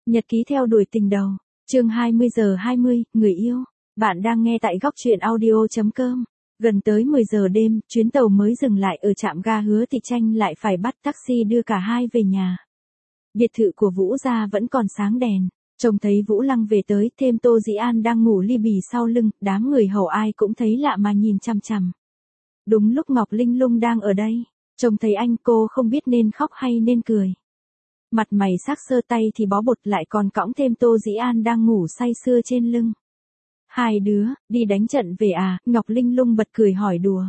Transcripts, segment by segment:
Nhật ký theo đuổi tình đầu, chương 20:20, người yêu. Bạn đang nghe tại góc truyện audio.com. Gần tới 10 giờ đêm, chuyến tàu mới dừng lại ở trạm ga Hứa Thị Tranh lại phải bắt taxi đưa cả hai về nhà. Biệt thự của Vũ gia vẫn còn sáng đèn. Trông thấy Vũ Lăng về tới, thêm Tô Dĩ An đang ngủ li bì sau lưng, đám người hầu ai cũng thấy lạ mà nhìn chằm chằm. Đúng lúc Ngọc Linh Lung đang ở đây, trông thấy anh cô không biết nên khóc hay nên cười. Mặt mày sắc sơ, tay thì bó bột, lại còn cõng thêm Tô Dĩ An đang ngủ say sưa trên lưng. Hai đứa, đi đánh trận về à? Ngọc Linh Lung bật cười hỏi đùa.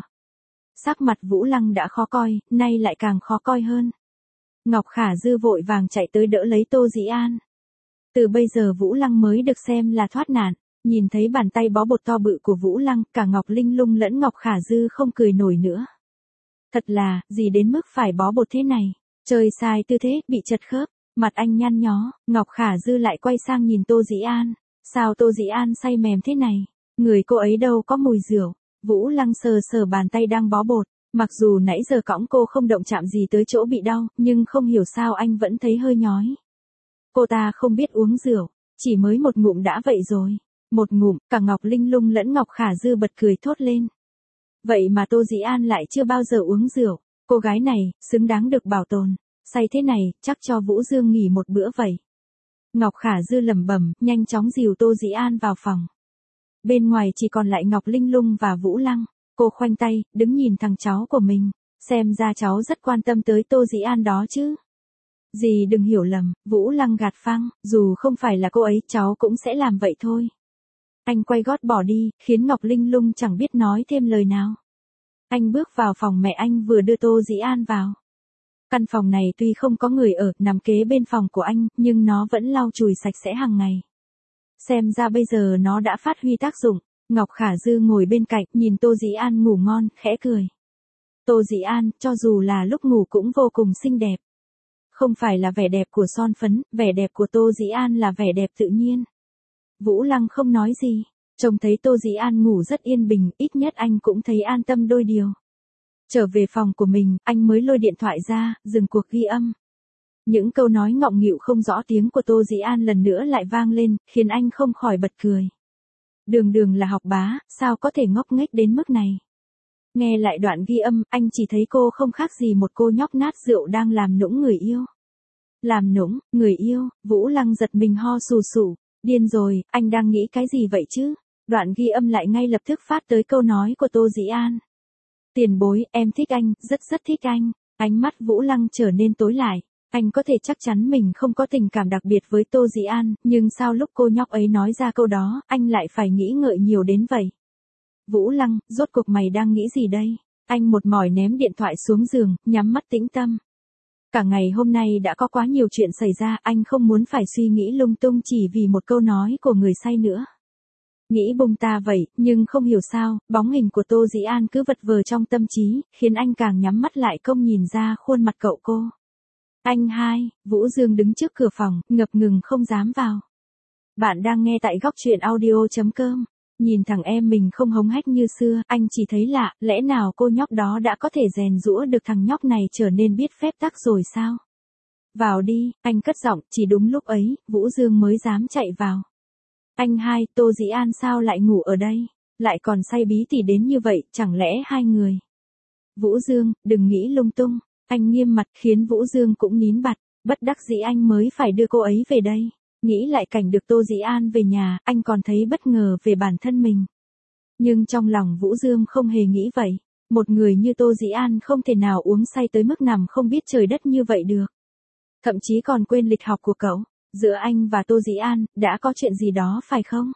Sắc mặt Vũ Lăng đã khó coi, nay lại càng khó coi hơn. Ngọc Khả Dư vội vàng chạy tới đỡ lấy Tô Dĩ An. Từ bây giờ Vũ Lăng mới được xem là thoát nạn. Nhìn thấy bàn tay bó bột to bự của Vũ Lăng, cả Ngọc Linh Lung lẫn Ngọc Khả Dư không cười nổi nữa. Thật là, gì đến mức phải bó bột thế này? Chơi sai tư thế, bị chật khớp, mặt anh nhăn nhó. Ngọc Khả Dư lại quay sang nhìn Tô Dĩ An. Sao Tô Dĩ An say mềm thế này? Người cô ấy đâu có mùi rượu. Vũ Lăng sờ sờ bàn tay đang bó bột. Mặc dù nãy giờ cõng cô không động chạm gì tới chỗ bị đau, nhưng không hiểu sao anh vẫn thấy hơi nhói. Cô ta không biết uống rượu, chỉ mới một ngụm đã vậy rồi. Một ngụm, cả Ngọc Linh Lung lẫn Ngọc Khả Dư bật cười thốt lên. Vậy mà Tô Dĩ An lại chưa bao giờ uống rượu. Cô gái này, xứng đáng được bảo tồn. Say thế này, chắc cho Vũ Dương nghỉ một bữa vậy. Ngọc Khả Dư lẩm bẩm, nhanh chóng dìu Tô Dĩ An vào phòng. Bên ngoài chỉ còn lại Ngọc Linh Lung và Vũ Lăng. Cô khoanh tay, đứng nhìn thằng cháu của mình. Xem ra cháu rất quan tâm tới Tô Dĩ An đó chứ. Dì đừng hiểu lầm, Vũ Lăng gạt phăng, dù không phải là cô ấy, cháu cũng sẽ làm vậy thôi. Anh quay gót bỏ đi, khiến Ngọc Linh Lung chẳng biết nói thêm lời nào. Anh bước vào phòng mẹ anh vừa đưa Tô Dĩ An vào. Căn phòng này tuy không có người ở, nằm kế bên phòng của anh, nhưng nó vẫn lau chùi sạch sẽ hàng ngày. Xem ra bây giờ nó đã phát huy tác dụng. Ngọc Khả Dư ngồi bên cạnh, nhìn Tô Dĩ An ngủ ngon, khẽ cười. Tô Dĩ An, cho dù là lúc ngủ cũng vô cùng xinh đẹp. Không phải là vẻ đẹp của son phấn, vẻ đẹp của Tô Dĩ An là vẻ đẹp tự nhiên. Vũ Lăng không nói gì, trông thấy Tô Dĩ An ngủ rất yên bình, ít nhất anh cũng thấy an tâm đôi điều. Trở về phòng của mình, anh mới lôi điện thoại ra, dừng cuộc ghi âm. Những câu nói ngọng nghịu không rõ tiếng của Tô Dĩ An lần nữa lại vang lên, khiến anh không khỏi bật cười. Đường đường là học bá, sao có thể ngốc nghếch đến mức này? Nghe lại đoạn ghi âm, anh chỉ thấy cô không khác gì một cô nhóc nát rượu đang làm nũng người yêu. Làm nũng, người yêu, Vũ Lăng giật mình ho sù sụ. Điên rồi, anh đang nghĩ cái gì vậy chứ? Đoạn ghi âm lại ngay lập tức phát tới câu nói của Tô Dĩ An. Tiền bối, em thích anh, rất rất thích anh. Ánh mắt Vũ Lăng trở nên tối lại. Anh có thể chắc chắn mình không có tình cảm đặc biệt với Tô Dĩ An, nhưng sao lúc cô nhóc ấy nói ra câu đó, anh lại phải nghĩ ngợi nhiều đến vậy? Vũ Lăng, rốt cuộc mày đang nghĩ gì đây? Anh một mỏi ném điện thoại xuống giường, nhắm mắt tĩnh tâm. Cả ngày hôm nay đã có quá nhiều chuyện xảy ra, anh không muốn phải suy nghĩ lung tung chỉ vì một câu nói của người say nữa. Nghĩ bung ta vậy, nhưng không hiểu sao, bóng hình của Tô Dĩ An cứ vật vờ trong tâm trí, khiến anh càng nhắm mắt lại không nhìn ra khuôn mặt cậu cô. Anh hai, Vũ Dương đứng trước cửa phòng, ngập ngừng không dám vào. Bạn đang nghe tại góc truyện audio.com. Nhìn thằng em mình không hống hách như xưa, anh chỉ thấy lạ, lẽ nào cô nhóc đó đã có thể rèn giũa được thằng nhóc này trở nên biết phép tắc rồi sao? Vào đi, anh cất giọng, chỉ đúng lúc ấy, Vũ Dương mới dám chạy vào. Anh hai, Tô Dĩ An sao lại ngủ ở đây? Lại còn say bí tỉ đến như vậy, chẳng lẽ hai người? Vũ Dương, đừng nghĩ lung tung. Anh nghiêm mặt khiến Vũ Dương cũng nín bặt, bất đắc dĩ anh mới phải đưa cô ấy về đây. Nghĩ lại cảnh được Tô Dĩ An về nhà, anh còn thấy bất ngờ về bản thân mình. Nhưng trong lòng Vũ Dương không hề nghĩ vậy. Một người như Tô Dĩ An không thể nào uống say tới mức nằm không biết trời đất như vậy được. Thậm chí còn quên lịch học của cậu. Giữa anh và Tô Dĩ An, đã có chuyện gì đó phải không?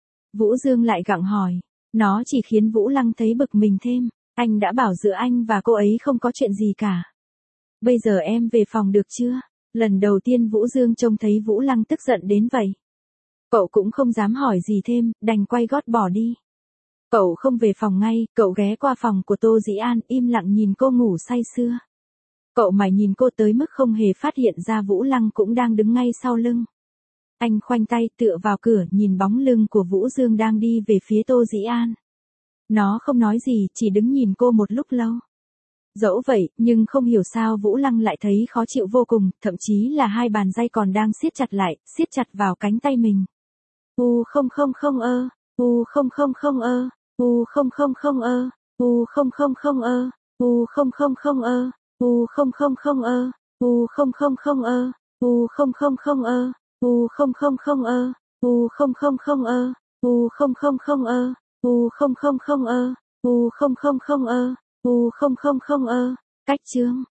Vũ Dương lại gặng hỏi. Nó chỉ khiến Vũ Lăng thấy bực mình thêm. Anh đã bảo giữa anh và cô ấy không có chuyện gì cả. Bây giờ em về phòng được chưa? Lần đầu tiên Vũ Dương trông thấy Vũ Lăng tức giận đến vậy. Cậu cũng không dám hỏi gì thêm, đành quay gót bỏ đi. Cậu không về phòng ngay, cậu ghé qua phòng của Tô Dĩ An, im lặng nhìn cô ngủ say sưa. Cậu mải nhìn cô tới mức không hề phát hiện ra Vũ Lăng cũng đang đứng ngay sau lưng. Anh khoanh tay tựa vào cửa nhìn bóng lưng của Vũ Dương đang đi về phía Tô Dĩ An. Nó không nói gì, chỉ đứng nhìn cô một lúc lâu. Dẫu vậy, nhưng không hiểu sao Vũ Lăng lại thấy khó chịu vô cùng, thậm chí là hai bàn tay còn đang siết chặt lại, siết chặt vào cánh tay mình. Không không không ơ, không không không ơ, không không không ơ, không không không ơ, không không không ơ, không không không ơ, không không không ơ, không không không ơ, không không không ơ, không không không ơ, không không không ơ, không không không ơ, không không không ơ, không không không ơ. Cách chương